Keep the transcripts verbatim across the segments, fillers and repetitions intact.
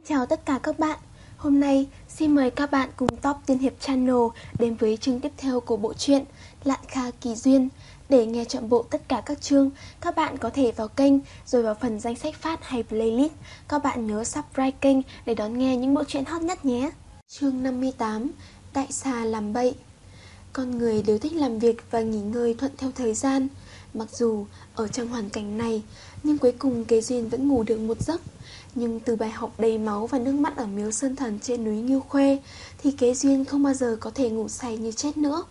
Chào tất cả các bạn. Hôm nay xin mời các bạn cùng Top Tiên Hiệp Channel đến với chương tiếp theo của bộ truyện Lạn Kha Kỳ Duyên. Để nghe trọn bộ tất cả các chương, các bạn có thể vào kênh rồi vào phần danh sách phát hay playlist. Các bạn nhớ subscribe kênh để đón nghe những bộ truyện hot nhất nhé. Chương năm mươi tám. Đại xà làm bậy. Con người đều thích làm việc và nghỉ ngơi thuận theo thời gian. Mặc dù ở trong hoàn cảnh này, nhưng cuối cùng Kế Duyên vẫn ngủ được một giấc. Nhưng từ bài học đầy máu và nước mắt ở miếu sơn thần trên núi Ngưu Khuê, thì Kế Duyên không bao giờ có thể ngủ say như chết nữa.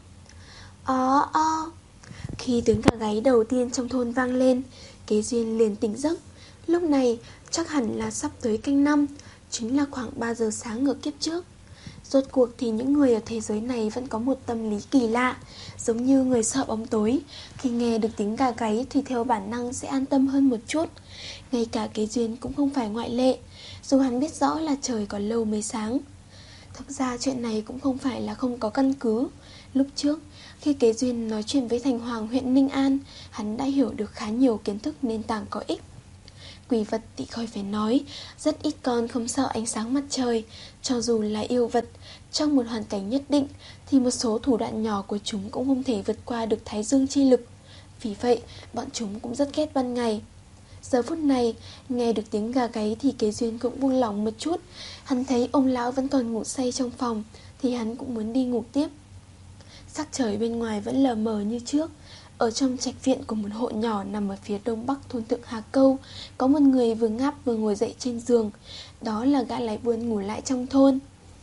Ó ó. Khi tiếng gà gáy đầu tiên trong thôn vang lên, Kế Duyên liền tỉnh giấc. Lúc này chắc hẳn là sắp tới canh năm, chính là khoảng ba giờ sáng ở kiếp trước. Rốt cuộc thì những người ở thế giới này vẫn có một tâm lý kỳ lạ. Giống như người sợ bóng tối, khi nghe được tiếng gà gáy thì theo bản năng sẽ an tâm hơn một chút. Ngay cả Kế Duyên cũng không phải ngoại lệ, dù hắn biết rõ là trời còn lâu mới sáng. Thực ra chuyện này cũng không phải là không có căn cứ. Lúc trước, khi Kế Duyên nói chuyện với thành hoàng huyện Ninh An, hắn đã hiểu được khá nhiều kiến thức nền tảng có ích. Quỷ vật thì khỏi phải nói, rất ít con không sợ ánh sáng mặt trời. Cho dù là yêu vật, trong một hoàn cảnh nhất định thì một số thủ đoạn nhỏ của chúng cũng không thể vượt qua được thái dương chi lực. Vì vậy, bọn chúng cũng rất ghét ban ngày. Giờ phút này, nghe được tiếng gà gáy thì Kế Duyên cũng buông lỏng một chút. Hắn thấy ông lão vẫn còn ngủ say trong phòng, thì hắn cũng muốn đi ngủ tiếp. Sắc trời bên ngoài vẫn lờ mờ như trước. Ở trong trạch viện của một hộ nhỏ nằm ở phía đông bắc thôn Thượng Hà Câu, có một người vừa ngáp vừa ngồi dậy trên giường. Đó là gã lái buôn ngủ lại trong thôn.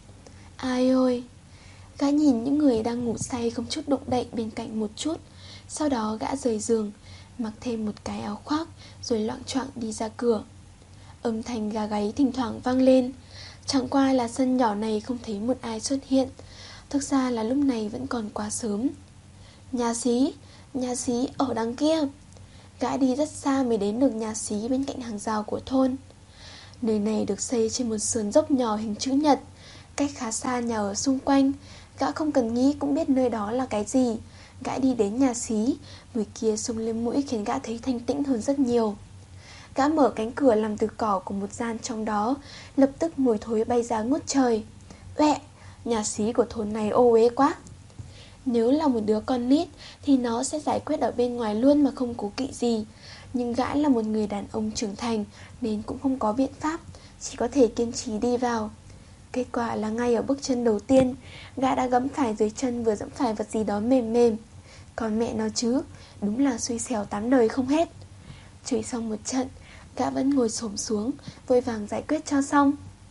Ai ơi! Gã nhìn những người đang ngủ say không chút động đậy bên cạnh một chút. Sau đó gã rời giường, mặc thêm một cái áo khoác, rồi loạng choạng đi ra cửa. Âm thanh gà gáy thỉnh thoảng vang lên. Chẳng qua là sân nhỏ này không thấy một ai xuất hiện. Thực ra là lúc này vẫn còn quá sớm. Nhà xí, nhà xí ở đằng kia. Gã đi rất xa mới đến được nhà xí bên cạnh hàng rào của thôn. Nơi này được xây trên một sườn dốc nhỏ hình chữ nhật, cách khá xa nhà ở xung quanh. Gã không cần nghĩ cũng biết nơi đó là cái gì. Gã đi đến nhà xí, mùi kia xông lên mũi khiến gã thấy thanh tĩnh hơn rất nhiều. Gã mở cánh cửa làm từ cỏ của một gian trong đó, lập tức mùi thối bay ra ngút trời. Uẹ, nhà xí của thôn này ô uế quá. Nếu là một đứa con nít thì nó sẽ giải quyết ở bên ngoài luôn mà không cố kỵ gì. Nhưng gã là một người đàn ông trưởng thành nên cũng không có biện pháp, chỉ có thể kiên trì đi vào. Kết quả là ngay ở bước chân đầu tiên, gã đã gẫm phải dưới chân vừa dẫm phải vật gì đó mềm mềm. Còn mẹ nó chứ, đúng là xui xẻo tám đời không hết. Chửi xong một trận, gã vẫn ngồi xổm xuống, vội vàng giải quyết cho xong.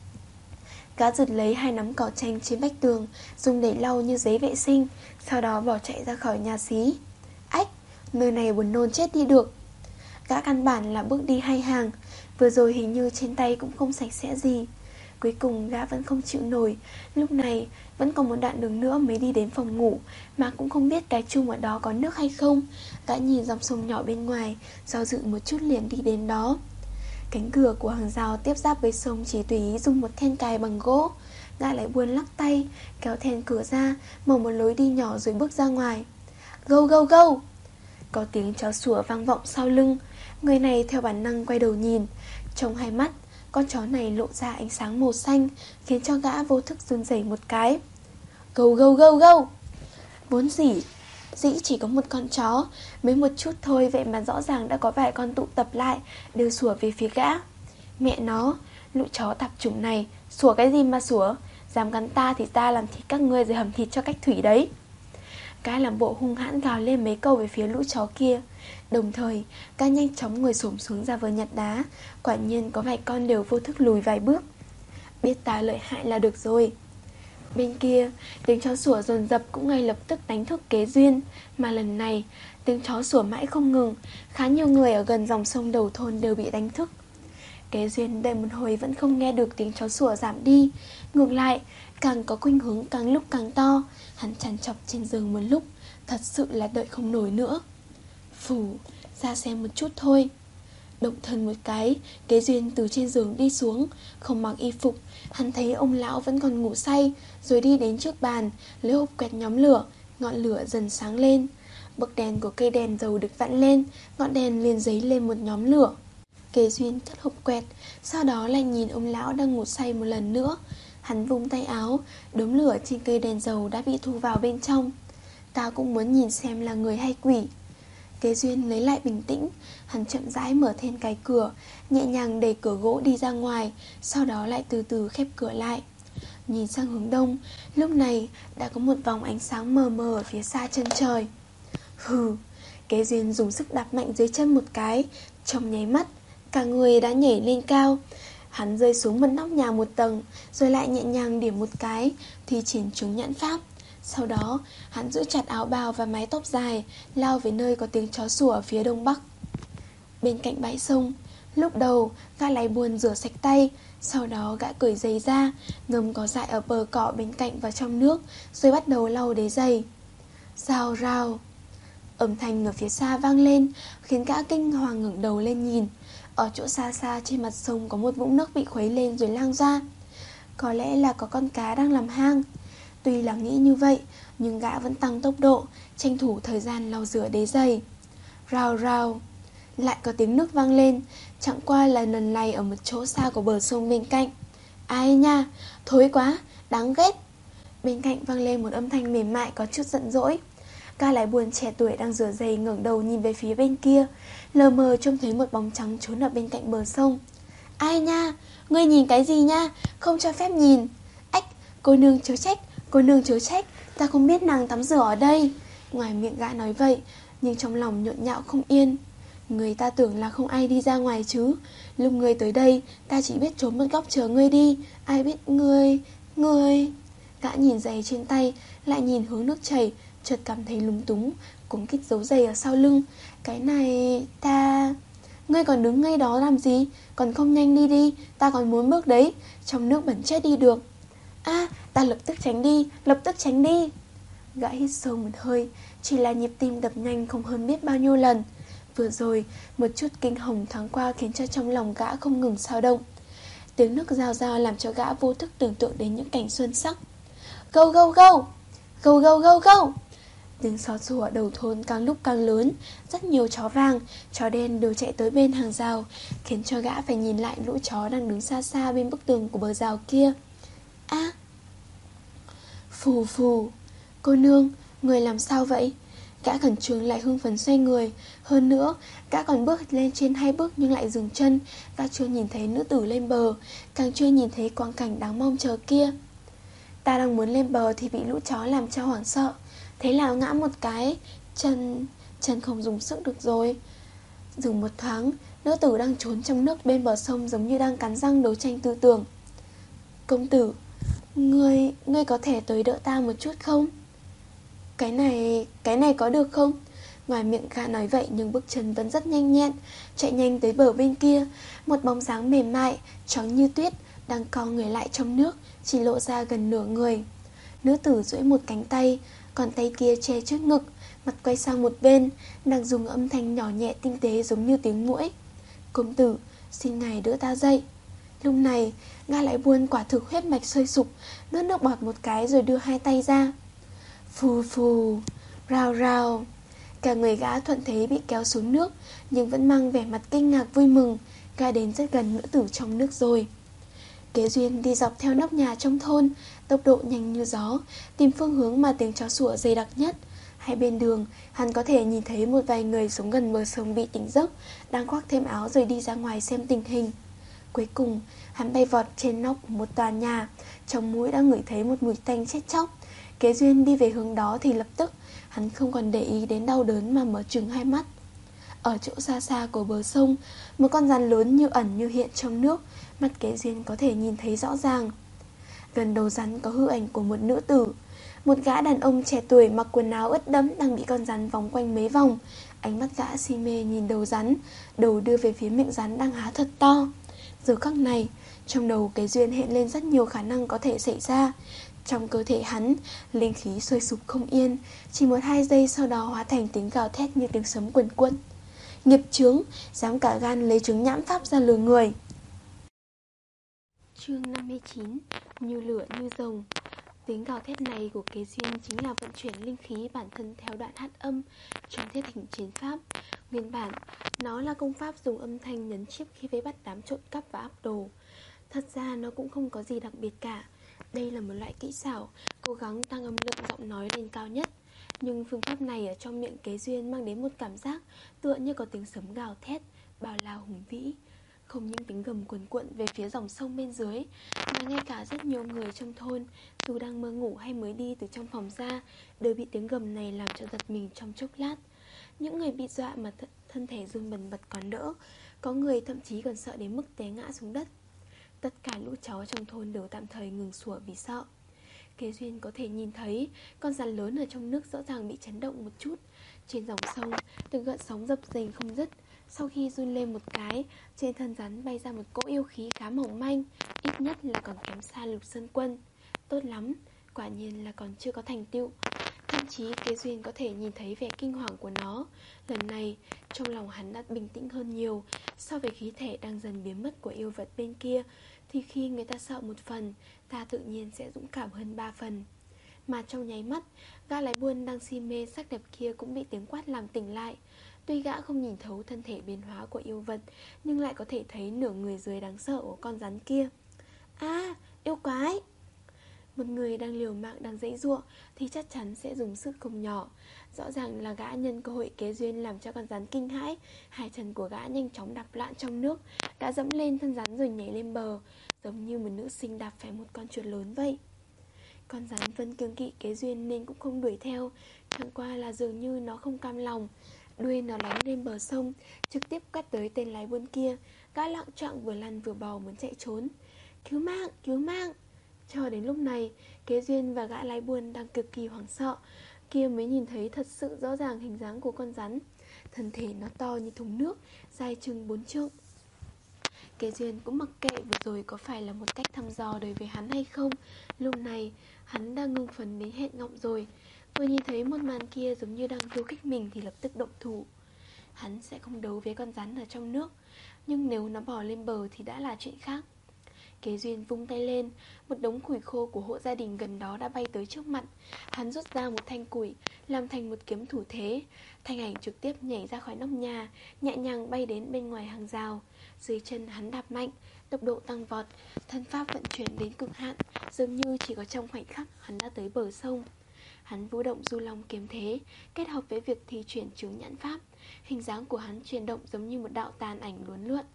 Gã giật lấy hai nắm cỏ tranh trên vách tường, dùng để lau như giấy vệ sinh, sau đó bỏ chạy ra khỏi nhà xí. Ách, nơi này buồn nôn chết đi được. Gã căn bản là bước đi hai hàng, vừa rồi hình như trên tay cũng không sạch sẽ gì. Cuối cùng gã vẫn không chịu nổi. Lúc này vẫn còn một đoạn đường nữa mới đi đến phòng ngủ, mà cũng không biết cái chung ở đó có nước hay không. Gã nhìn dòng sông nhỏ bên ngoài, do dự một chút liền đi đến đó. Cánh cửa của hàng rào tiếp giáp với sông chỉ tùy ý dùng một then cài bằng gỗ. Gã lại buồn lắc tay, kéo then cửa ra, mở một lối đi nhỏ rồi bước ra ngoài. Gâu gâu gâu! Có tiếng chó sủa vang vọng sau lưng. Người này theo bản năng quay đầu nhìn. Trong hai mắt, con chó này lộ ra ánh sáng màu xanh, khiến cho gã vô thức run rẩy một cái. Gâu gâu gâu gâu! Vốn dĩ Dĩ chỉ có một con chó, mới một chút thôi, vậy mà rõ ràng đã có vài con tụ tập lại, đều sủa về phía gã. Mẹ nó, lũ chó tạp chủng này, sủa cái gì mà sủa, dám cắn ta thì ta làm thịt các ngươi rồi hầm thịt cho cách thủy đấy. Gã làm bộ hung hãn gào lên mấy câu về phía lũ chó kia. Đồng thời, gã nhanh chóng ngồi xổm xuống ra vờ nhặt đá. Quả nhiên có vài con đều vô thức lùi vài bước. Biết ta lợi hại là được rồi. Bên kia, tiếng chó sủa dồn dập cũng ngay lập tức đánh thức Kế Duyên. Mà lần này, tiếng chó sủa mãi không ngừng. Khá nhiều người ở gần dòng sông đầu thôn đều bị đánh thức. Kế Duyên đợi một hồi vẫn không nghe được tiếng chó sủa giảm đi. Ngược lại, càng có khuynh hướng càng lúc càng to. Hắn trằn trọc trên giường một lúc, thật sự là đợi không nổi nữa. Phù, ra xem một chút thôi. Động thân một cái, Kế Duyên từ trên giường đi xuống, không mặc y phục. Hắn thấy ông lão vẫn còn ngủ say, rồi đi đến trước bàn, lấy hộp quẹt nhóm lửa. Ngọn lửa dần sáng lên. Bấc đèn của cây đèn dầu được vặn lên, ngọn đèn liền dấy lên một nhóm lửa. Kế Duyên cất hộp quẹt, sau đó lại nhìn ông lão đang ngủ say một lần nữa. Hắn vung tay áo, đốm lửa trên cây đèn dầu đã bị thu vào bên trong. Ta cũng muốn nhìn xem là người hay quỷ. Kế Duyên lấy lại bình tĩnh. Hắn chậm rãi mở then cái cửa, nhẹ nhàng đẩy cửa gỗ đi ra ngoài, sau đó lại từ từ khép cửa lại. Nhìn sang hướng đông, lúc này đã có một vòng ánh sáng mờ mờ ở phía xa chân trời. Hừ. Kế Duyên dùng sức đạp mạnh dưới chân một cái. Trong nháy mắt, cả người đã nhảy lên cao. Hắn rơi xuống một nóc nhà một tầng, rồi lại nhẹ nhàng điểm một cái, thi triển chứng nhãn pháp. Sau đó, hắn giữ chặt áo bào và mái tóc dài, lao về nơi có tiếng chó sủa ở phía đông bắc. Bên cạnh bãi sông, lúc đầu gã lái buồn rửa sạch tay, sau đó gã cởi giày ra, ngâm có dại ở bờ cỏ bên cạnh vào trong nước, rồi bắt đầu lau đế giày. Rào rào. Âm thanh ở phía xa vang lên, khiến gã kinh hoàng ngẩng đầu lên nhìn. Ở chỗ xa xa trên mặt sông có một vũng nước bị khuấy lên rồi lan ra. Có lẽ là có con cá đang làm hang. Tuy là nghĩ như vậy, nhưng gã vẫn tăng tốc độ, tranh thủ thời gian lau rửa đế giày. Rào rào. Lại có tiếng nước vang lên, chẳng qua là lần này ở một chỗ xa của bờ sông bên cạnh. Ai nha, thối quá, đáng ghét. Bên cạnh vang lên một âm thanh mềm mại có chút giận dỗi. Ca lái buồn trẻ tuổi đang rửa giày ngẩng đầu nhìn về phía bên kia, lờ mờ trông thấy một bóng trắng trốn ở bên cạnh bờ sông. Ai nha, ngươi nhìn cái gì nha, không cho phép nhìn. Ách, cô nương chớ trách, cô nương chớ trách, ta không biết nàng tắm rửa ở đây. Ngoài miệng gã nói vậy, nhưng trong lòng nhộn nhạo không yên. Người ta tưởng là không ai đi ra ngoài chứ. Lúc ngươi tới đây, ta chỉ biết trốn một góc chờ ngươi đi. Ai biết ngươi, ngươi. Gã nhìn giày trên tay, lại nhìn hướng nước chảy, chợt cảm thấy lúng túng, cuống quýt giấu giày ở sau lưng. Cái này, ta... Ngươi còn đứng ngay đó làm gì? Còn không nhanh đi đi, ta còn muốn bước đấy. Trong nước bẩn chết đi được. À, ta lập tức tránh đi, lập tức tránh đi. Gã hít sâu một hơi, chỉ là nhịp tim đập nhanh không hơn biết bao nhiêu lần. Vừa rồi, một chút kinh hồng thoáng qua khiến cho trong lòng gã không ngừng xao động. Tiếng nước rao rao làm cho gã vô thức tưởng tượng đến những cảnh xuân sắc. Gâu gâu gâu, gâu gâu gâu gâu. Tiếng xó xủa đầu thôn càng lúc càng lớn. Rất nhiều chó vàng, chó đen đều chạy tới bên hàng rào, khiến cho gã phải nhìn lại lũ chó đang đứng xa xa bên bức tường của bờ rào kia. A à. Phù phù. Cô nương, người làm sao vậy? Gã khẩn trương lại hưng phấn xoay người. Hơn nữa, gã còn bước lên trên hai bước nhưng lại dừng chân. Gã chưa nhìn thấy nữ tử lên bờ, càng chưa nhìn thấy quang cảnh đáng mong chờ kia. Ta đang muốn lên bờ thì bị lũ chó làm cho hoảng sợ. Thế là ngã một cái, chân chân không dùng sức được rồi. Dừng một thoáng, nữ tử đang trốn trong nước bên bờ sông giống như đang cắn răng đấu tranh tư tưởng. Công tử, Ngươi, ngươi có thể tới đỡ ta một chút không? Cái này, cái này có được không? Ngoài miệng gã nói vậy nhưng bước chân vẫn rất nhanh nhẹn, chạy nhanh tới bờ bên kia. Một bóng dáng mềm mại, trắng như tuyết, đang co người lại trong nước, chỉ lộ ra gần nửa người. Nữ tử duỗi một cánh tay, còn tay kia che trước ngực, mặt quay sang một bên, đang dùng âm thanh nhỏ nhẹ tinh tế giống như tiếng muỗi. Công tử, xin ngài đỡ ta dậy. Lúc này, gã lại buồn quả thực huyết mạch sôi sục, nuốt nước bọt một cái rồi đưa hai tay ra. Phù phù, rào rào. Cả người gã thuận thế bị kéo xuống nước, nhưng vẫn mang vẻ mặt kinh ngạc vui mừng. Gã đến rất gần nữ tử trong nước rồi. Kế Duyên đi dọc theo nóc nhà trong thôn, tốc độ nhanh như gió, tìm phương hướng mà tiếng chó sủa dày đặc nhất. Hai bên đường, hắn có thể nhìn thấy một vài người sống gần bờ sông bị tỉnh giấc, đang khoác thêm áo rồi đi ra ngoài xem tình hình. Cuối cùng, hắn bay vọt trên nóc của một tòa nhà, trong mũi đã ngửi thấy một mùi tanh chết chóc. Kế Duyên đi về hướng đó thì lập tức, hắn không còn để ý đến đau đớn mà mở trừng hai mắt. Ở chỗ xa xa của bờ sông, một con rắn lớn như ẩn như hiện trong nước, mắt Kế Duyên có thể nhìn thấy rõ ràng. Gần đầu rắn có hư ảnh của một nữ tử. Một gã đàn ông trẻ tuổi mặc quần áo ướt đẫm đang bị con rắn vòng quanh mấy vòng. Ánh mắt gã si mê nhìn đầu rắn, đầu đưa về phía miệng rắn đang há thật to. Giờ khắc này, trong đầu Kế Duyên hiện lên rất nhiều khả năng có thể xảy ra. Trong cơ thể hắn, linh khí sôi sục không yên, chỉ một hai giây sau đó hóa thành tiếng gào thét như tiếng sấm quần quận. Nghiệp chướng, dám cả gan lấy trứng nhãm pháp ra lừa người. Chương năm mươi chín. Như lửa như rồng. Tiếng gào thét này của Kế Duyên chính là vận chuyển linh khí bản thân theo đoạn hát âm trong thiết hình chiến pháp. Nguyên bản, nó là công pháp dùng âm thanh nhấn chip khi vây bắt đám trộm cắp và áp đồ. Thật ra nó cũng không có gì đặc biệt cả. Đây là một loại kỹ xảo, cố gắng tăng âm lượng giọng nói lên cao nhất. Nhưng phương pháp này ở trong miệng Kế Duyên mang đến một cảm giác tựa như có tiếng sấm gào thét, bao la hùng vĩ. Không những tiếng gầm cuồn cuộn về phía dòng sông bên dưới, mà ngay cả rất nhiều người trong thôn, dù đang mơ ngủ hay mới đi từ trong phòng ra, đều bị tiếng gầm này làm cho giật mình trong chốc lát. Những người bị dọa mà th thân thể run bần bật còn đỡ, có người thậm chí còn sợ đến mức té ngã xuống đất. Tất cả lũ chó trong thôn đều tạm thời ngừng sủa vì sợ. Kế Duyên có thể nhìn thấy con rắn lớn ở trong nước rõ ràng bị chấn động một chút. Trên dòng sông, từng gợn sóng dập dềnh không dứt. Sau khi run lên một cái, trên thân rắn bay ra một cỗ yêu khí khá mỏng manh, ít nhất là còn kém xa Lục Sơn Quân. Tốt lắm, quả nhiên là còn chưa có thành tựu. Thậm chí Kế Duyên có thể nhìn thấy vẻ kinh hoàng của nó. Lần này, trong lòng hắn đã bình tĩnh hơn nhiều. So với khí thể đang dần biến mất của yêu vật bên kia, thì khi người ta sợ một phần, ta tự nhiên sẽ dũng cảm hơn ba phần. Mà trong nháy mắt, gã lái buôn đang si mê sắc đẹp kia cũng bị tiếng quát làm tỉnh lại. Tuy gã không nhìn thấu thân thể biến hóa của yêu vật, nhưng lại có thể thấy nửa người dưới đáng sợ của con rắn kia. À, yêu quái! Một người đang liều mạng đang giãy giụa thì chắc chắn sẽ dùng sức không nhỏ. Rõ ràng là gã nhân cơ hội Kế Duyên làm cho con rắn kinh hãi. Hai chân của gã nhanh chóng đạp loạn trong nước, gã dẫm lên thân rắn rồi nhảy lên bờ, giống như một nữ sinh đạp phải một con chuột lớn vậy. Con rắn vẫn kiêng kỵ Kế Duyên nên cũng không đuổi theo, chẳng qua là dường như nó không cam lòng. Đuôi nó đánh lên bờ sông, trực tiếp cắt tới tên lái buôn kia. Gã loạng choạng vừa lăn vừa bò muốn chạy trốn. Cứu mạng, cứu mạng! Cho đến lúc này, Kế Duyên và gã lái buôn đang cực kỳ hoảng sợ. Kia mới nhìn thấy thật sự rõ ràng hình dáng của con rắn. Thân thể nó to như thùng nước, dài chừng bốn trượng. Kế Duyên cũng mặc kệ vừa rồi có phải là một cách thăm dò đối với hắn hay không. Lúc này, hắn đang ngưng phấn đến hẹn ngọng rồi. Vừa nhìn thấy một màn kia giống như đang khiêu khích mình thì lập tức động thủ. Hắn sẽ không đấu với con rắn ở trong nước, nhưng nếu nó bò lên bờ thì đã là chuyện khác. Kế Duyên vung tay lên, một đống củi khô của hộ gia đình gần đó đã bay tới trước mặt. Hắn rút ra một thanh củi, làm thành một kiếm thủ thế. Thanh ảnh trực tiếp nhảy ra khỏi nóc nhà, nhẹ nhàng bay đến bên ngoài hàng rào. Dưới chân hắn đạp mạnh, tốc độ tăng vọt, thân pháp vận chuyển đến cực hạn, dường như chỉ có trong khoảnh khắc hắn đã tới bờ sông. Hắn vũ động du long kiếm thế, kết hợp với việc thi chuyển chướng nhãn pháp. Hình dáng của hắn chuyển động giống như một đạo tàn ảnh uốn lượn.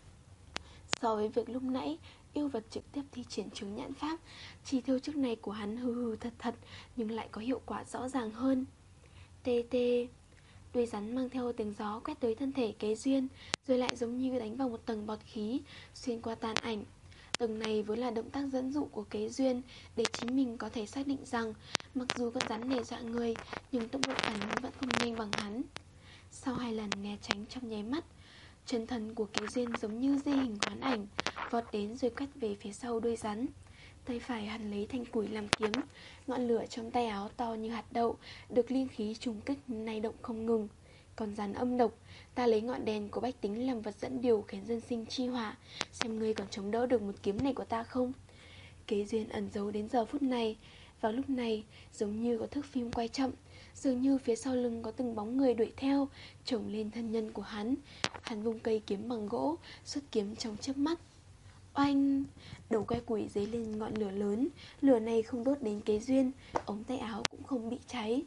So với việc lúc nãy yêu vật trực tiếp thi triển chướng nhãn pháp, chỉ thiêu chức này của hắn hừ hừ thật thật, nhưng lại có hiệu quả rõ ràng hơn. Tê tê. Đuôi rắn mang theo tiếng gió quét tới thân thể Kế Duyên, rồi lại giống như đánh vào một tầng bọt khí, xuyên qua tàn ảnh. Tầng này vốn là động tác dẫn dụ của Kế Duyên, để chính mình có thể xác định rằng mặc dù con rắn này dọa người, nhưng tốc độ phản ứng vẫn không nhanh bằng hắn. Sau hai lần né tránh trong nháy mắt, chân thần của Kế Duyên giống như di hình hoán ảnh, vọt đến rồi quét về phía sau đuôi rắn. Tay phải hắn lấy thanh củi làm kiếm, ngọn lửa trong tay áo to như hạt đậu, được linh khí trùng kích nay động không ngừng. Còn rắn âm độc, ta lấy ngọn đèn của bách tính làm vật dẫn điều khiến dân sinh chi hỏa, xem ngươi còn chống đỡ được một kiếm này của ta không. Kế Duyên ẩn giấu đến giờ phút này. Vào lúc này, giống như có thước phim quay chậm, dường như phía sau lưng có từng bóng người đuổi theo, chồng lên thân nhân của hắn. Hắn vung cây kiếm bằng gỗ, xuất kiếm trong chớp mắt. Oanh! Đầu que củi dấy lên ngọn lửa lớn. Lửa này không đốt đến Kế Duyên, ống tay áo cũng không bị cháy.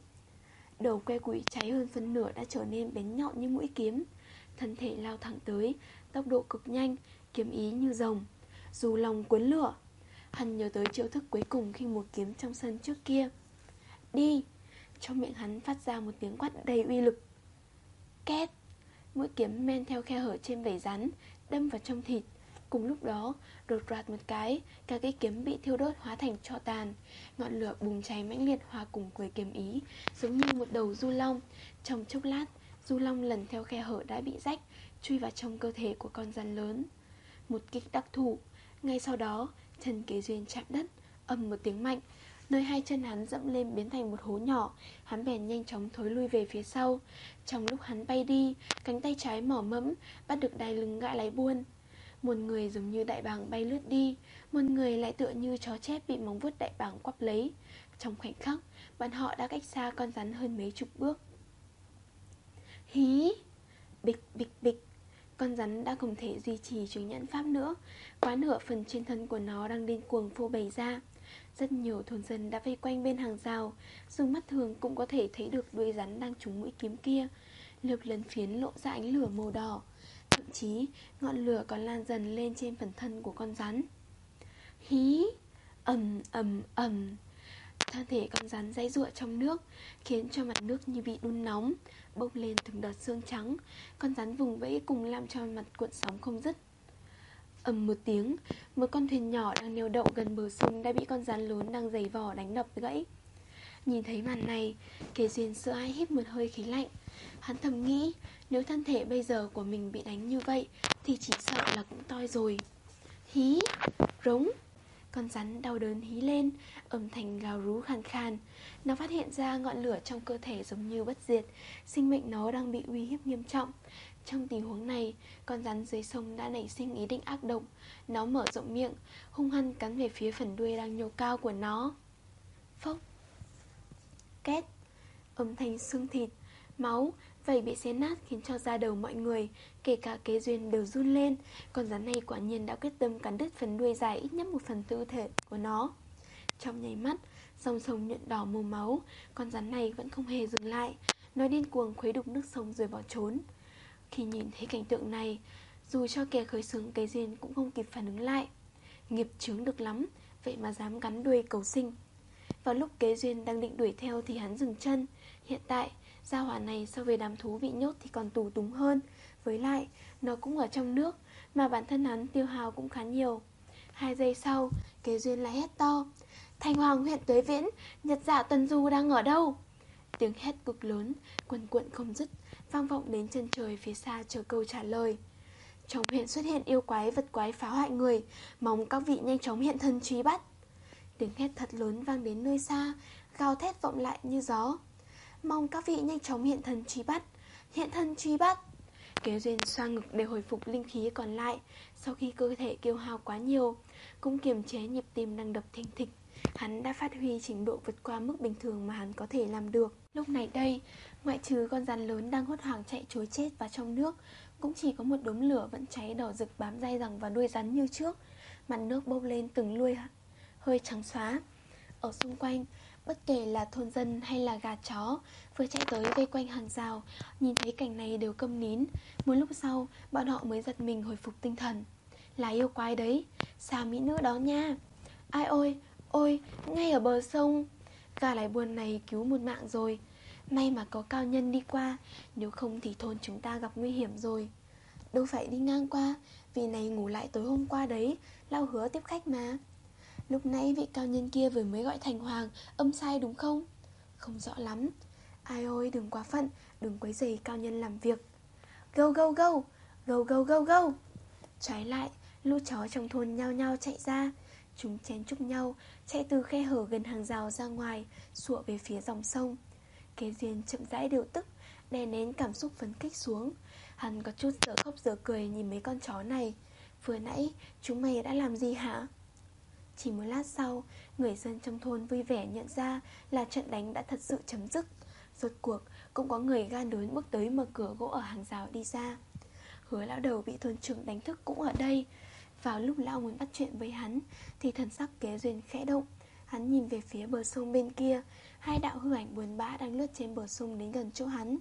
Đầu que củi cháy hơn phân nửa đã trở nên bén nhọn như mũi kiếm. Thân thể lao thẳng tới, tốc độ cực nhanh, kiếm ý như rồng. Dù lòng cuốn lửa. Hắn nhớ tới chiêu thức cuối cùng khi một kiếm trong sân trước kia. Đi! Trong miệng hắn phát ra một tiếng quát đầy uy lực. Két! Mũi kiếm men theo khe hở trên vảy rắn, đâm vào trong thịt. Cùng lúc đó, đột đoạt một cái, cả cây kiếm bị thiêu đốt hóa thành tro tàn. Ngọn lửa bùng cháy mãnh liệt hòa cùng với kiếm ý, giống như một đầu du long. Trong chốc lát, du long lần theo khe hở đã bị rách, chui vào trong cơ thể của con rắn lớn. Một kích đắc thủ. Ngay sau đó, chân Kế Duyên chạm đất, ầm một tiếng mạnh. Nơi hai chân hắn dẫm lên biến thành một hố nhỏ. Hắn bèn nhanh chóng thối lui về phía sau. Trong lúc hắn bay đi, cánh tay trái mỏ mẫm bắt được đai lưng gã lái buôn. Một người giống như đại bàng bay lướt đi, một người lại tựa như chó chép bị móng vuốt đại bàng quắp lấy. Trong khoảnh khắc, bọn họ đã cách xa con rắn hơn mấy chục bước. Hí! Bịch bịch bịch. Con rắn đã không thể duy trì chuỗi nhẫn pháp nữa. Quá nửa phần trên thân của nó đang điên cuồng phô bày ra. Rất nhiều thôn dân đã vây quanh bên hàng rào, dùng mắt thường cũng có thể thấy được đuôi rắn đang trúng mũi kiếm kia. Lợp lấn phiến lộ ra ánh lửa màu đỏ. Thậm chí ngọn lửa còn lan dần lên trên phần thân của con rắn. Hí. Ầm ầm ầm. Thân thể con rắn giãy giụa trong nước, khiến cho mặt nước như bị đun nóng, bốc lên từng đợt xương trắng. Con rắn vùng vẫy cùng làm cho mặt cuộn sóng không dứt. Ầm một tiếng, một con thuyền nhỏ đang neo đậu gần bờ sông đã bị con rắn lớn đang giày vò đánh đập gãy. Nhìn thấy màn này, Kế Duyên sợ hãi hít một hơi khí lạnh. Hắn thầm nghĩ, nếu thân thể bây giờ của mình bị đánh như vậy thì chỉ sợ là cũng toi rồi. Hí. Rống. Con rắn đau đớn hí lên, âm thanh gào rú khàn khàn. Nó phát hiện ra ngọn lửa trong cơ thể giống như bất diệt, sinh mệnh nó đang bị uy hiếp nghiêm trọng. Trong tình huống này, con rắn dưới sông đã nảy sinh ý định ác độc. Nó mở rộng miệng, hung hăng cắn về phía phần đuôi đang nhô cao của nó. Phốc. Két. Âm thanh xương thịt, máu, vảy bị xé nát khiến cho da đầu mọi người, kể cả Kế Duyên đều run lên. Con rắn này quả nhiên đã quyết tâm cắn đứt phần đuôi dài ít nhất một phần tư thể của nó. Trong nháy mắt, dòng sông nhuận đỏ màu máu, con rắn này vẫn không hề dừng lại. Nó điên cuồng khuấy đục nước sông rồi bỏ trốn. Khi nhìn thấy cảnh tượng này, dù cho kẻ khởi xướng Kế Duyên cũng không kịp phản ứng lại. Nghiệp chướng được lắm, vậy mà dám cắn đuôi cầu sinh. Vào lúc Kế Duyên đang định đuổi theo thì hắn dừng chân. Hiện tại, gia hỏa này so với đám thú bị nhốt thì còn tù túng hơn. Với lại, nó cũng ở trong nước, mà bản thân hắn tiêu hao cũng khá nhiều. Hai giây sau, Kế Duyên lại hét to: Thành Hoàng huyện Tuế Viễn, Nhật Dạ Tuần Du đang ở đâu? Tiếng hét cực lớn, quần quận không dứt, vang vọng đến chân trời phía xa chờ câu trả lời. Trong huyện xuất hiện yêu quái vật quái phá hoại người, mong các vị nhanh chóng hiện thân truy bắt. Tiếng hét thật lớn vang đến nơi xa, gào thét vọng lại như gió. Mong các vị nhanh chóng hiện thân truy bắt, hiện thân truy bắt. Kế Duyên xoa ngực để hồi phục linh khí còn lại. Sau khi cơ thể tiêu hao quá nhiều, cũng kiềm chế nhịp tim đang đập thình thịch. Hắn đã phát huy trình độ vượt qua mức bình thường mà hắn có thể làm được. Lúc này đây, ngoại trừ con rắn lớn đang hốt hoảng chạy trối chết vào trong nước, cũng chỉ có một đốm lửa vẫn cháy đỏ rực bám dai dẳng vào đuôi rắn như trước. Mặt nước bốc lên từng luôi hơi trắng xóa. Ở xung quanh, bất kể là thôn dân hay là gà chó vừa chạy tới vây quanh hàng rào, nhìn thấy cảnh này đều câm nín. Một lúc sau, bọn họ mới giật mình hồi phục tinh thần. Là yêu quái đấy, xà mỹ nữ đó nha. Ai ôi, ôi, ngay ở bờ sông. Gà lại buồn này cứu một mạng rồi. May mà có cao nhân đi qua, nếu không thì thôn chúng ta gặp nguy hiểm rồi. Đâu phải đi ngang qua, vị này ngủ lại tối hôm qua đấy, lão hứa tiếp khách mà. Lúc nãy vị cao nhân kia vừa mới gọi Thành Hoàng, âm sai đúng không? Không rõ lắm. Ai ôi đừng quá phận, đừng quấy rầy cao nhân làm việc. Go go go, go go go go. Trái lại, lũ chó trong thôn nhao nhao chạy ra. Chúng chen chúc nhau, chạy từ khe hở gần hàng rào ra ngoài, sủa về phía dòng sông. Kế Duyên chậm rãi điều tức, đè nén cảm xúc phấn khích xuống. Hắn có chút dở khóc dở cười nhìn mấy con chó này. Vừa nãy, chúng mày đã làm gì hả? Chỉ một lát sau, người dân trong thôn vui vẻ nhận ra là trận đánh đã thật sự chấm dứt. Rốt cuộc, cũng có người gan lớn bước tới mở cửa gỗ ở hàng rào đi ra. Hứa lão đầu bị thôn trưởng đánh thức cũng ở đây. Vào lúc lão muốn bắt chuyện với hắn thì thần sắc Kế Duyên khẽ động. Hắn nhìn về phía bờ sông bên kia, hai đạo hư ảnh buồn bã đang lướt trên bờ sông đến gần chỗ hắn.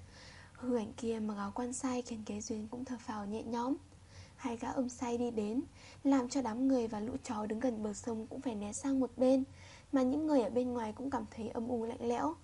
Hư ảnh kia mặc áo quan sai khiến Kế Duyên cũng thở phào nhẹ nhõm. Hai gã âm sai đi đến, làm cho đám người và lũ chó đứng gần bờ sông cũng phải né sang một bên, mà những người ở bên ngoài cũng cảm thấy âm u lạnh lẽo.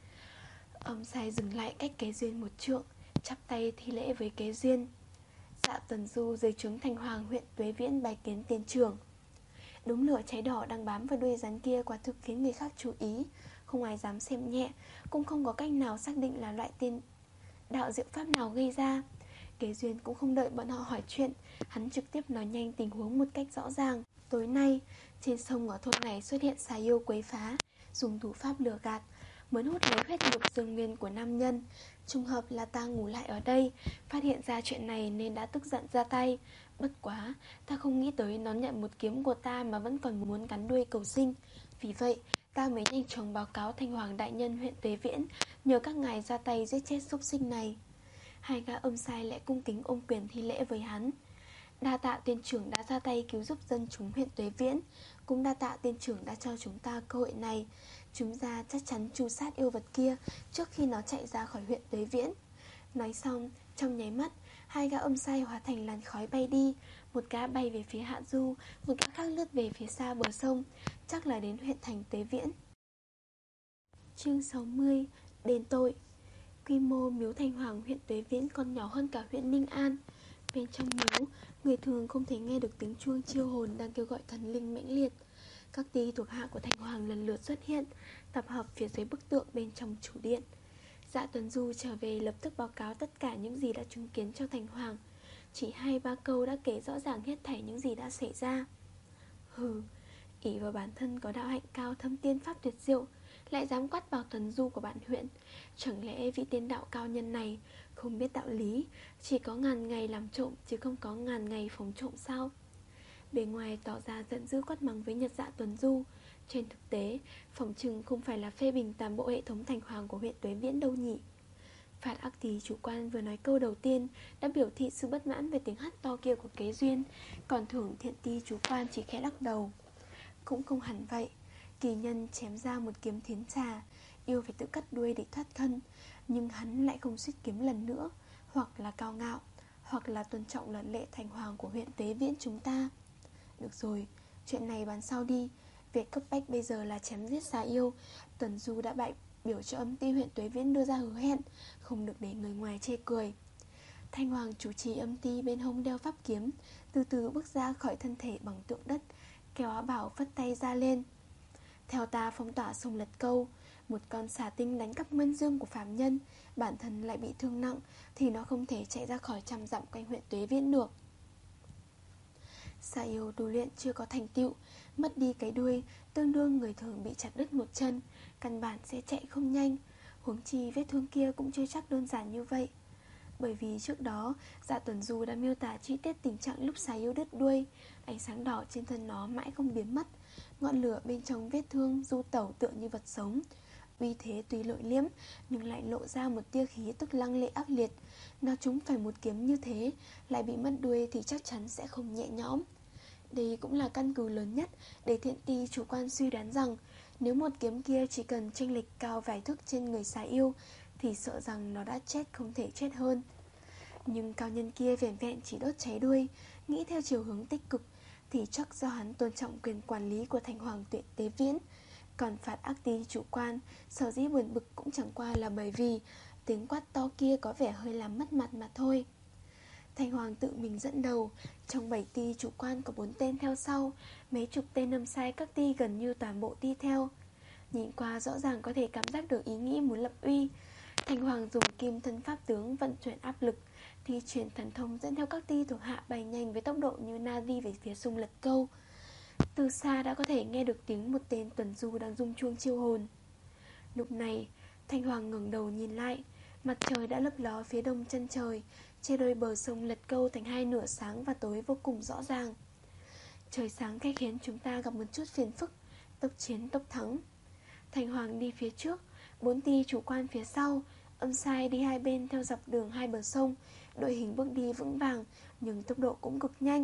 Âm sai dừng lại cách Kế Duyên một trượng, chắp tay thi lễ với Kế Duyên. Dạ Tuần Du dưới trướng Thành Hoàng huyện Tuế Viễn bái kiến tiền trưởng. Đốm lửa cháy đỏ đang bám vào đuôi rắn kia quả thực khiến người khác chú ý. Không ai dám xem nhẹ, cũng không có cách nào xác định là loại tiên đạo diệu pháp nào gây ra. Kế Duyên cũng không đợi bọn họ hỏi chuyện, hắn trực tiếp nói nhanh tình huống một cách rõ ràng. Tối nay, trên sông ở thôn này xuất hiện xà yêu quấy phá, dùng thủ pháp lừa gạt, muốn hút lấy huyết nhục dương nguyên của nam nhân. Trùng hợp là ta ngủ lại ở đây, phát hiện ra chuyện này nên đã tức giận ra tay. Bất quá, ta không nghĩ tới nó nhận một kiếm của ta mà vẫn còn muốn cắn đuôi cầu sinh. Vì vậy, ta mới nhanh chóng báo cáo Thành Hoàng đại nhân huyện Tuế Viễn, nhờ các ngài ra tay giết chết súc sinh này. Hai gã âm sai lại cung kính ôm quyền thi lễ với hắn. Đa tạ tiên trưởng đã ra tay cứu giúp dân chúng huyện Tuế Viễn, cũng đa tạ tiên trưởng đã cho chúng ta cơ hội này. Chúng ta chắc chắn tru sát yêu vật kia trước khi nó chạy ra khỏi huyện Tuế Viễn. Nói xong, trong nháy mắt, hai gã âm sai hóa thành làn khói bay đi. Một gã bay về phía hạ du, một gã khác lướt về phía xa bờ sông, chắc là đến huyện thành Tuế Viễn. Chương sáu mươi. Đền tội. Quy mô miếu Thành Hoàng huyện Tuế Viễn còn nhỏ hơn cả huyện Ninh An. Bên trong miếu, người thường không thể nghe được tiếng chuông chiêu hồn đang kêu gọi thần linh mãnh liệt. Các ty thuộc hạ của Thành Hoàng lần lượt xuất hiện, tập hợp phía dưới bức tượng bên trong chủ điện. Dạ Tuấn Du trở về lập tức báo cáo tất cả những gì đã chứng kiến cho Thành Hoàng. Chỉ hai ba câu đã kể rõ ràng hết thảy những gì đã xảy ra. Hừ, ỷ vào bản thân có đạo hạnh cao thâm tiên pháp tuyệt diệu, lại dám quát vào Tuấn Du của bản huyện. Chẳng lẽ vị tiên đạo cao nhân này không biết đạo lý, chỉ có ngàn ngày làm trộm chứ không có ngàn ngày phóng trộm sao? Bề ngoài tỏ ra giận dữ quát mắng với Nhật Dạ Tuấn Du, trên thực tế phỏng chừng không phải là phê bình toàn bộ hệ thống Thành Hoàng của huyện Tuế Viễn đâu nhỉ. Phạt Ác Tý chủ quan vừa nói câu đầu tiên đã biểu thị sự bất mãn về tiếng hát to kia của Kế Duyên, còn Thưởng Thiện Ty chủ quan chỉ khẽ lắc đầu. Cũng không hẳn vậy. Kỳ nhân chém ra một kiếm thiến trà, yêu phải tự cắt đuôi để thoát thân, nhưng hắn lại không suýt kiếm lần nữa. Hoặc là cao ngạo, hoặc là tôn trọng luật lệ Thành Hoàng của huyện Tuế Viễn chúng ta. Được rồi, chuyện này bán sau đi. Việc cấp bách bây giờ là chém giết xà yêu. Tuần Du đã bại biểu cho âm ty huyện Tuế Viễn đưa ra hứa hẹn, không được để người ngoài chê cười. Thành Hoàng chủ trì âm ty bên hông đeo pháp kiếm, từ từ bước ra khỏi thân thể bằng tượng đất, kéo áo bảo phất tay ra lên. Theo ta phong tỏa sông Lật Câu, một con xà tinh đánh cắp nguyên dương của phàm nhân, bản thân lại bị thương nặng, thì nó không thể chạy ra khỏi trăm dặm quanh huyện Tuế Viễn được. Xà yêu tu luyện chưa có thành tựu, mất đi cái đuôi, tương đương người thường bị chặt đứt một chân, căn bản sẽ chạy không nhanh. Huống chi vết thương kia cũng chưa chắc đơn giản như vậy. Bởi vì trước đó, Dạ Tuần Du đã miêu tả chi tiết tình trạng lúc xà yêu đứt đuôi. Ánh sáng đỏ trên thân nó mãi không biến mất, ngọn lửa bên trong vết thương du tẩu tựa như vật sống. Uy thế tuy lội liếm, nhưng lại lộ ra một tia khí tức lăng lệ ác liệt. Nó trúng phải một kiếm như thế, lại bị mất đuôi thì chắc chắn sẽ không nhẹ nhõm. Đây cũng là căn cứ lớn nhất để Thiện Ty chủ quan suy đoán rằng nếu một kiếm kia chỉ cần chênh lệch cao vài thước trên người xà yêu, thì sợ rằng nó đã chết không thể chết hơn. Nhưng cao nhân kia vẻn vẹn chỉ đốt cháy đuôi, nghĩ theo chiều hướng tích cực, thì chắc do hắn tôn trọng quyền quản lý của Thành Hoàng Tuệ Tế Viễn. Còn Phạt Ác Tý chủ quan, sở dĩ buồn bực cũng chẳng qua là bởi vì tiếng quát to kia có vẻ hơi làm mất mặt mà thôi. Thành Hoàng tự mình dẫn đầu, trong bảy ty chủ quan có bốn tên theo sau, mấy chục tên âm sai các ty gần như toàn bộ đi theo. Nhìn qua rõ ràng có thể cảm giác được ý nghĩ muốn lập uy. Thành Hoàng dùng kim thân pháp tướng vận chuyển áp lực, thi chuyển thần thông dẫn theo các ty thuộc hạ bay nhanh với tốc độ như Navi về phía sông Lật Câu. Từ xa đã có thể nghe được tiếng một tên Tuần Du đang rung chuông chiêu hồn. Lúc này, Thành Hoàng ngẩng đầu nhìn lại, mặt trời đã lấp ló phía đông chân trời, chia đôi bờ sông Lật Câu thành hai nửa sáng và tối vô cùng rõ ràng. Trời sáng cái khiến chúng ta gặp một chút phiền phức, tốc chiến tốc thắng. Thành Hoàng đi phía trước, bốn ty chủ quan phía sau, âm sai đi hai bên theo dọc đường hai bờ sông, đội hình bước đi vững vàng, nhưng tốc độ cũng cực nhanh.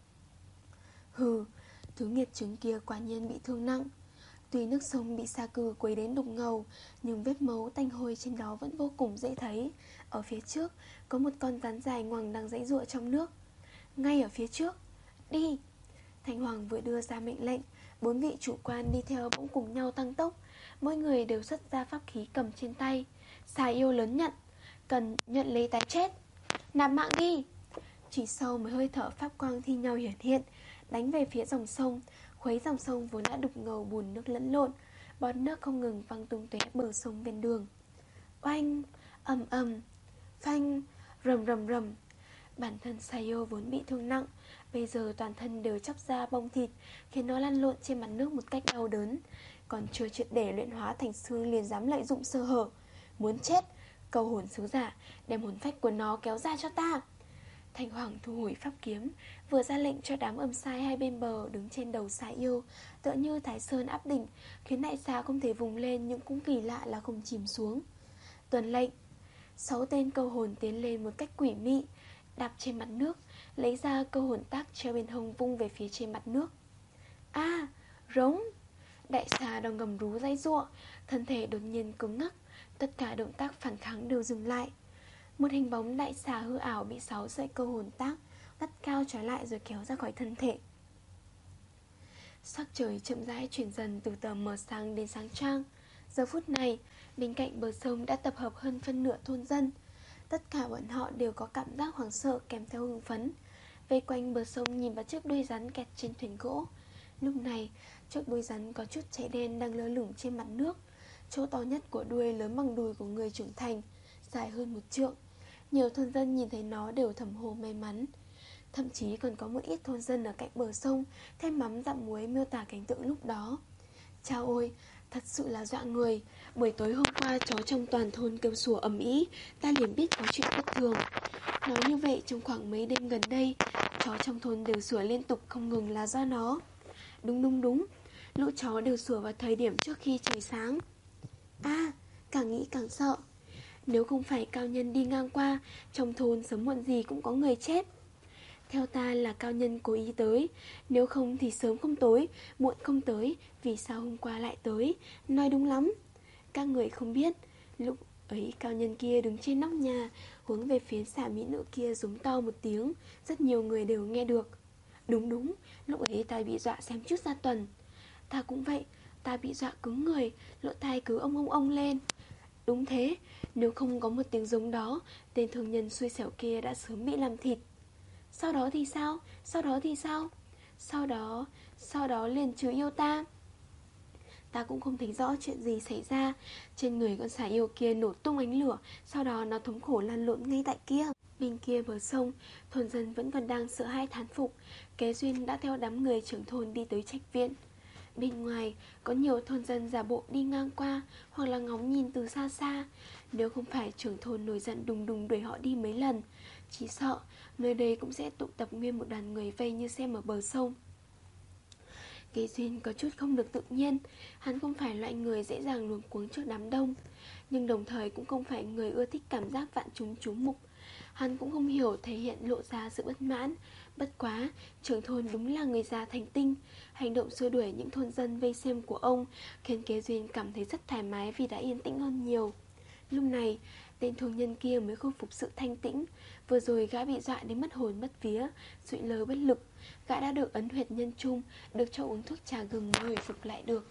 Hừ, thứ nghiệt chứng kia quả nhiên bị thương nặng. Tuy nước sông bị sa cừ quấy đến đục ngầu, nhưng vết máu tanh hôi trên đó vẫn vô cùng dễ thấy. Ở phía trước có một con rắn dài ngoằng đang giãy giụa trong nước. Ngay ở phía trước, đi! Thành Hoàng vừa đưa ra mệnh lệnh, bốn vị chủ quan đi theo bỗng cùng nhau tăng tốc. Mỗi người đều xuất ra pháp khí cầm trên tay. Xà yêu lớn nhận, cần nhận lấy cái chết, nạp mạng đi! Chỉ sau mấy hơi thở pháp quang thi nhau hiển hiện, đánh về phía dòng sông, khuấy dòng sông vốn đã đục ngầu bùn nước lẫn lộn, bọt nước không ngừng văng tung tóe bờ sông ven đường. Oanh, ầm ầm, phanh, rầm rầm rầm. Bản thân Sayo vốn bị thương nặng, bây giờ toàn thân đều chóc ra bong thịt, khiến nó lăn lộn trên mặt nước một cách đau đớn. Còn chưa triệt để luyện hóa thành xương liền dám lợi dụng sơ hở. Muốn chết, cầu hồn sứ giả, đem hồn phách của nó kéo ra cho ta! Thành Hoàng thu hồi pháp kiếm, vừa ra lệnh cho đám âm sai hai bên bờ đứng trên đầu xà yêu, tựa như Thái Sơn áp đỉnh, khiến đại xà không thể vùng lên nhưng cũng kỳ lạ là không chìm xuống. Tuần lệnh! Sáu tên câu hồn tiến lên một cách quỷ mị, đạp trên mặt nước, lấy ra câu hồn tác treo bên hông vung về phía trên mặt nước. A, à, rống! Đại xà đang gầm rú dãy giụa, thân thể đột nhiên cứng ngắc, tất cả động tác phản kháng đều dừng lại. Một hình bóng đại xà hư ảo bị sáu sợi câu hồn tác gắt cao trói lại rồi kéo ra khỏi thân thể. Sắc trời chậm rãi chuyển dần từ tờ mờ sáng đến sáng choang. Giờ phút này, bên cạnh bờ sông đã tập hợp hơn phân nửa thôn dân. Tất cả bọn họ đều có cảm giác hoảng sợ kèm theo hưng phấn, vây quanh bờ sông nhìn vào chiếc đuôi rắn kẹt trên thuyền gỗ. Lúc này, chiếc đuôi rắn có chút cháy đen đang lơ lửng trên mặt nước. Chỗ to nhất của đuôi lớn bằng đùi của người trưởng thành, dài hơn một trượng. Nhiều thôn dân nhìn thấy nó đều thầm hô may mắn. Thậm chí còn có một ít thôn dân ở cạnh bờ sông thêm mắm dặm muối miêu tả cảnh tượng lúc đó. Chao ôi, thật sự là dọa người. Buổi tối hôm qua chó trong toàn thôn kêu sủa ầm ĩ, ta liền biết có chuyện bất thường. Nói như vậy trong khoảng mấy đêm gần đây, chó trong thôn đều sủa liên tục không ngừng là do nó. Đúng đúng đúng, lũ chó đều sủa vào thời điểm trước khi trời sáng. A, à, càng nghĩ càng sợ. Nếu không phải cao nhân đi ngang qua, trong thôn sớm muộn gì cũng có người chết. Theo ta là cao nhân cố ý tới, nếu không thì sớm không tối, muộn không tới, vì sao hôm qua lại tới, nói đúng lắm. Các người không biết, lúc ấy cao nhân kia đứng trên nóc nhà, hướng về phía xà mỹ nữ kia rống to một tiếng, rất nhiều người đều nghe được. Đúng đúng, lúc ấy ta bị dọa xem chút ra tuần. Ta cũng vậy, ta bị dọa cứng người, lỗ tai cứ ông ông ông lên. Đúng thế, nếu không có một tiếng giống đó, tên thương nhân xui xẻo kia đã sớm bị làm thịt. Sau đó thì sao? Sau đó thì sao? Sau đó, sau đó liền trừ yêu ta. Ta cũng không thấy rõ chuyện gì xảy ra. Trên người con xà yêu kia nổ tung ánh lửa, sau đó nó thống khổ lăn lộn ngay tại kia. Bên kia bờ sông, thôn dân vẫn còn đang sợ hãi thán phục. Kế Duyên đã theo đám người trưởng thôn đi tới trạch viện. Bên ngoài có nhiều thôn dân giả bộ đi ngang qua, hoặc là ngóng nhìn từ xa xa. Nếu không phải trưởng thôn nổi giận đùng đùng đuổi họ đi mấy lần, chỉ sợ nơi đây cũng sẽ tụ tập nguyên một đoàn người vây như xem ở bờ sông. Kế Duyên có chút không được tự nhiên. Hắn không phải loại người dễ dàng luống cuống trước đám đông, nhưng đồng thời cũng không phải người ưa thích cảm giác vạn chúng chú mục. Hắn cũng không hiểu thể hiện lộ ra sự bất mãn. Bất quá, trưởng thôn đúng là người già thành tinh. Hành động xua đuổi những thôn dân vây xem của ông khiến Kế Duyên cảm thấy rất thoải mái vì đã yên tĩnh hơn nhiều. Lúc này, tên thương nhân kia mới khôi phục sự thanh tĩnh. Vừa rồi gã bị dọa đến mất hồn mất vía, sụi lơ bất lực. Gã đã được ấn huyệt nhân trung, được cho uống thuốc trà gừng mới hồi phục lại được.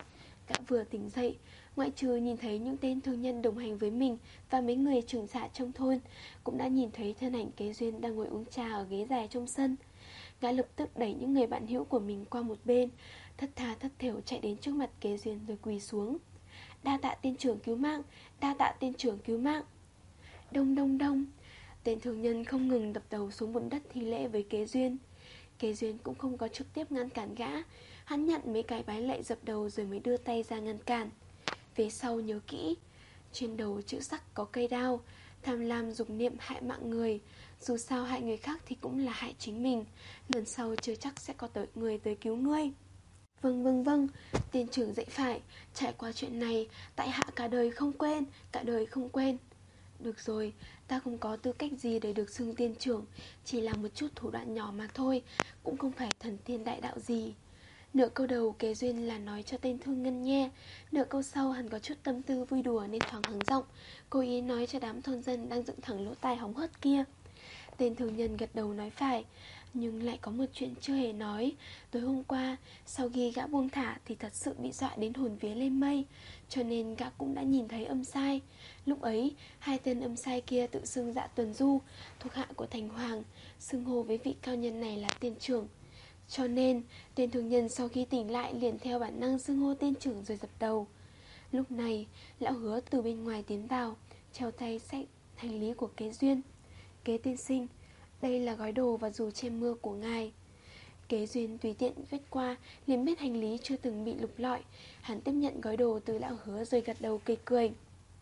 Gã vừa tỉnh dậy, ngoại trừ nhìn thấy những tên thương nhân đồng hành với mình và mấy người trưởng xã trong thôn, cũng đã nhìn thấy thân ảnh Kế Duyên đang ngồi uống trà ở ghế dài trong sân. Gã lập tức đẩy những người bạn hữu của mình qua một bên, thất tha thất thểu chạy đến trước mặt Kế Duyên rồi quỳ xuống. Đa tạ tên trưởng cứu mạng, đa tạ tên trưởng cứu mạng. Đông đông đông, tên thương nhân không ngừng đập đầu xuống bùn đất thi lễ với Kế Duyên. Kế Duyên cũng không có trực tiếp ngăn cản gã. Hắn nhận mấy cái bái lạy dập đầu rồi mới đưa tay ra ngăn cản. Về sau nhớ kỹ, trên đầu chữ sắc có cây đao, tham lam dục niệm hại mạng người. Dù sao hại người khác thì cũng là hại chính mình. Lần sau chưa chắc sẽ có tới người tới cứu ngươi. Vâng vâng vâng, tên trưởng dạy phải. Trải qua chuyện này, tại hạ cả đời không quên, cả đời không quên. Được rồi, ta không có tư cách gì để được xưng tiên trưởng, chỉ là một chút thủ đoạn nhỏ mà thôi, cũng không phải thần tiên đại đạo gì. Nửa câu đầu Kế Duyên là nói cho tên thương nhân nghe, nửa câu sau hắn có chút tâm tư vui đùa nên thoáng hắng giọng, cố ý nói cho đám thôn dân đang dựng thẳng lỗ tai hóng hớt kia. Tên thương nhân gật đầu nói phải, nhưng lại có một chuyện chưa hề nói. Tối hôm qua, sau khi gã buông thả thì thật sự bị dọa đến hồn vía lên mây, cho nên gã cũng đã nhìn thấy âm sai. Lúc ấy, hai tên âm sai kia tự xưng Dạ Tuần Du, thuộc hạ của Thành Hoàng, xưng hô với vị cao nhân này là tiên trưởng. Cho nên, tên thương nhân sau khi tỉnh lại liền theo bản năng xưng hô tiên trưởng rồi dập đầu. Lúc này, lão Hứa từ bên ngoài tiến vào, treo tay xách hành lý của Kế Duyên. Kế tiên sinh, đây là gói đồ và dù che mưa của ngài. Kế Duyên tùy tiện quét qua, liền biết hành lý chưa từng bị lục lọi. Hắn tiếp nhận gói đồ từ lão Hứa rồi gật đầu cười cười.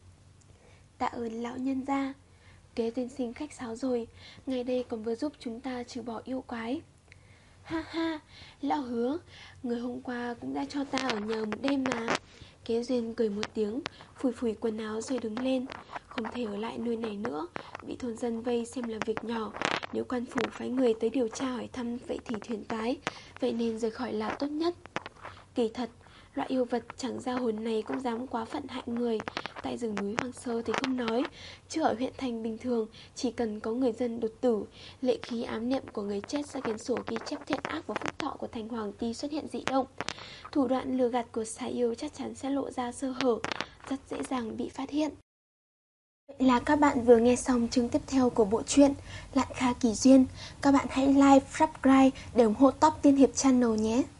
Tạ ơn lão nhân gia. Kế tiên sinh khách sáo rồi, ngày đây còn vừa giúp chúng ta trừ bỏ yêu quái. Ha ha, lão Hứa, người hôm qua cũng đã cho ta ở nhờ một đêm mà. Kế Duyên cười một tiếng, phủi phủi quần áo rồi đứng lên. Không thể ở lại nơi này nữa, bị thôn dân vây xem là việc nhỏ. Nếu quan phủ phái người tới điều tra hỏi thăm vậy thì thuyền cái, vậy nên rời khỏi là tốt nhất. Kỳ thật, loại yêu vật chẳng ra hồn này cũng dám quá phận hại người. Tại rừng núi hoang sơ thì không nói, chứ ở huyện thành bình thường, chỉ cần có người dân đột tử, lệ khí ám niệm của người chết sẽ khiến sổ ghi chép thiện ác và phúc thọ của thành hoàng ti xuất hiện dị động. Thủ đoạn lừa gạt của xà yêu chắc chắn sẽ lộ ra sơ hở, rất dễ dàng bị phát hiện. Vậy là các bạn vừa nghe xong chương tiếp theo của bộ truyện Lạn Kha Kỳ Duyên. Các bạn hãy like, subscribe để ủng hộ Top Tiên Hiệp Channel nhé.